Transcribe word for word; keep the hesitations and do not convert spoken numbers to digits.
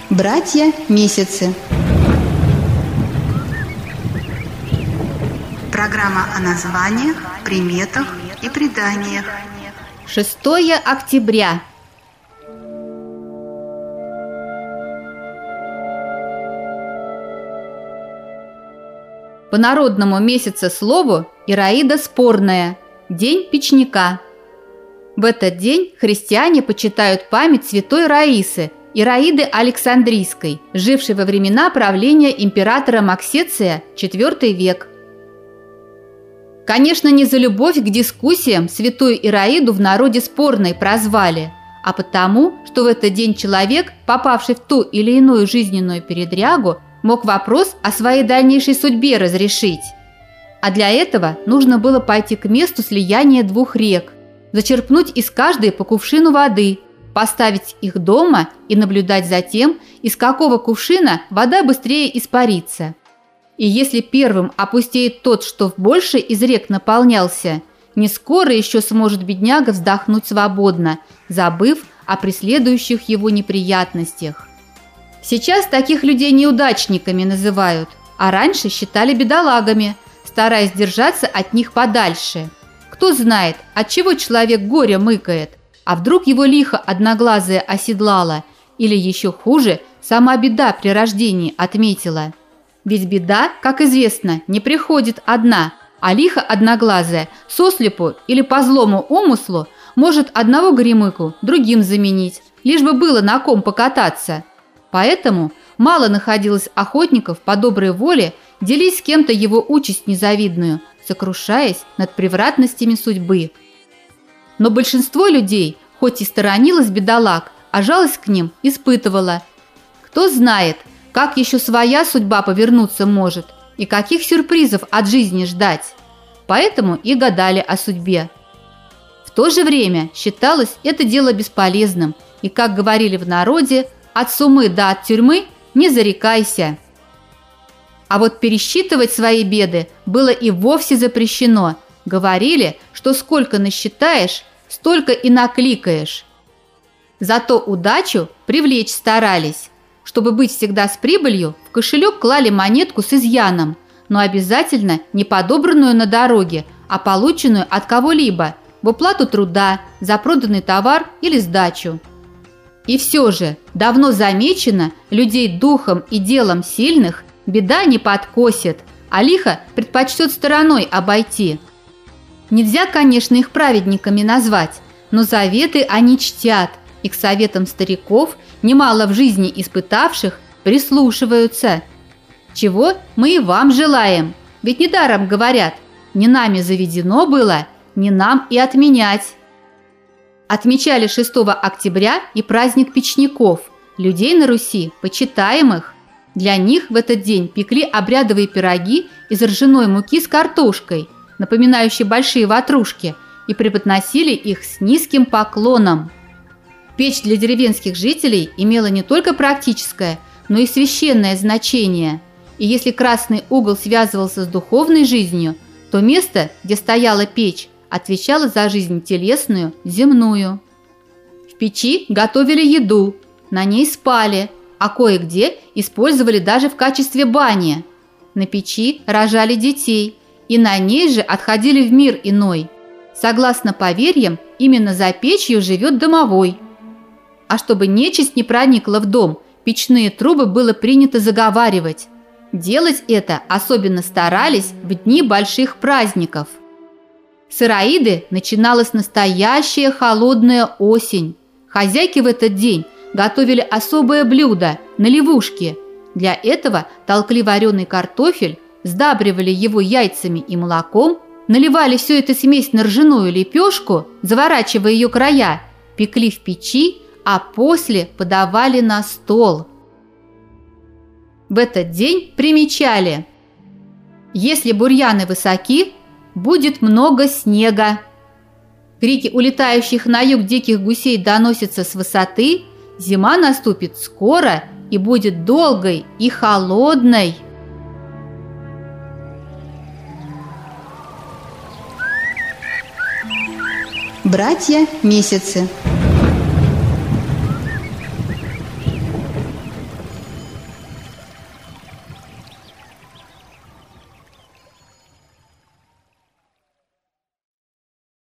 Братья Месяцы. Программа о названиях, приметах и преданиях. шестое октября. По народному месяцеслову Ираида спорная, день печника. В этот день христиане почитают память святой Раисы, Ираиды Александрийской, жившей во времена правления императора Максеция, четвёртый век. Конечно, не за любовь к дискуссиям святую Ираиду в народе спорной прозвали, а потому, что в этот день человек, попавший в ту или иную жизненную передрягу, мог вопрос о своей дальнейшей судьбе разрешить. А для этого нужно было пойти к месту слияния двух рек, зачерпнуть из каждой по кувшину воды, поставить их дома и наблюдать за тем, из какого кувшина вода быстрее испарится. И если первым опустеет тот, что в большей из рек наполнялся, не скоро еще сможет бедняга вздохнуть свободно, забыв о преследующих его неприятностях. Сейчас таких людей неудачниками называют, а раньше считали бедолагами, стараясь держаться от них подальше. Кто знает, от чего человек горе мыкает, а вдруг его лихо одноглазая оседлала, или еще хуже, сама беда при рождении отметила. Ведь беда, как известно, не приходит одна, а лихо одноглазая сослепу или по злому умыслу может одного горемыку другим заменить, лишь бы было на ком покататься. Поэтому мало находилось охотников по доброй воле делить с кем-то его участь незавидную, сокрушаясь над превратностями судьбы. Но большинство людей, хоть и сторонилось бедолаг, а жалость к ним испытывала. Кто знает, как еще своя судьба повернуться может и каких сюрпризов от жизни ждать. Поэтому и гадали о судьбе. В то же время считалось это дело бесполезным, и, как говорили в народе, от сумы да от тюрьмы не зарекайся. А вот пересчитывать свои беды было и вовсе запрещено. Говорили, что сколько насчитаешь, столько и накликаешь. Зато удачу привлечь старались. Чтобы быть всегда с прибылью, в кошелек клали монетку с изъяном, но обязательно не подобранную на дороге, а полученную от кого-либо в уплату труда, за проданный товар или сдачу. И все же, давно замечено, людей духом и делом сильных беда не подкосит, а лихо предпочтет стороной обойти. Нельзя, конечно, их праведниками назвать, но заветы они чтят, и к советам стариков, немало в жизни испытавших, прислушиваются. Чего мы и вам желаем, ведь недаром говорят, не нами заведено было, не нам и отменять. Отмечали шестого октября и праздник печников, людей на Руси, почитаемых. Для них в этот день пекли обрядовые пироги из ржаной муки с картошкой, напоминающие большие ватрушки, и преподносили их с низким поклоном. Печь для деревенских жителей имела не только практическое, но и священное значение. И если красный угол связывался с духовной жизнью, то место, где стояла печь, отвечало за жизнь телесную, земную. В печи готовили еду, на ней спали, а кое-где использовали даже в качестве бани. На печи рожали детей, и на ней же отходили в мир иной. Согласно поверьям, именно за печью живет домовой. А чтобы нечисть не проникла в дом, печные трубы было принято заговаривать. Делать это особенно старались в дни больших праздников. С Ираиды начиналась настоящая холодная осень. Хозяйки в этот день готовили особое блюдо – наливушки. Для этого толкли вареный картофель, сдабривали его яйцами и молоком, наливали всю эту смесь на ржаную лепешку, заворачивая ее края, пекли в печи, а после подавали на стол. В этот день примечали: если бурьяны высоки, будет много снега. Крики улетающих на юг диких гусей доносятся с высоты, зима наступит скоро и будет долгой и холодной. Братья Месяцы.